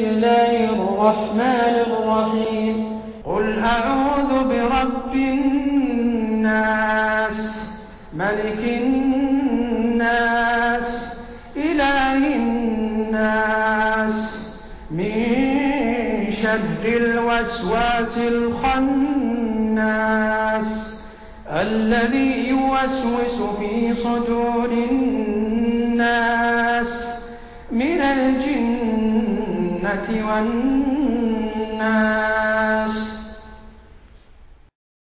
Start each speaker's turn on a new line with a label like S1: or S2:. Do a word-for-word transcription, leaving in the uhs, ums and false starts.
S1: الله الرحمن الرحيم قل أعوذ برب الناس ملك الناس إله الناس من شر الوسواس الخناس الذي يوسوس في صدور الناس من الجنة والناس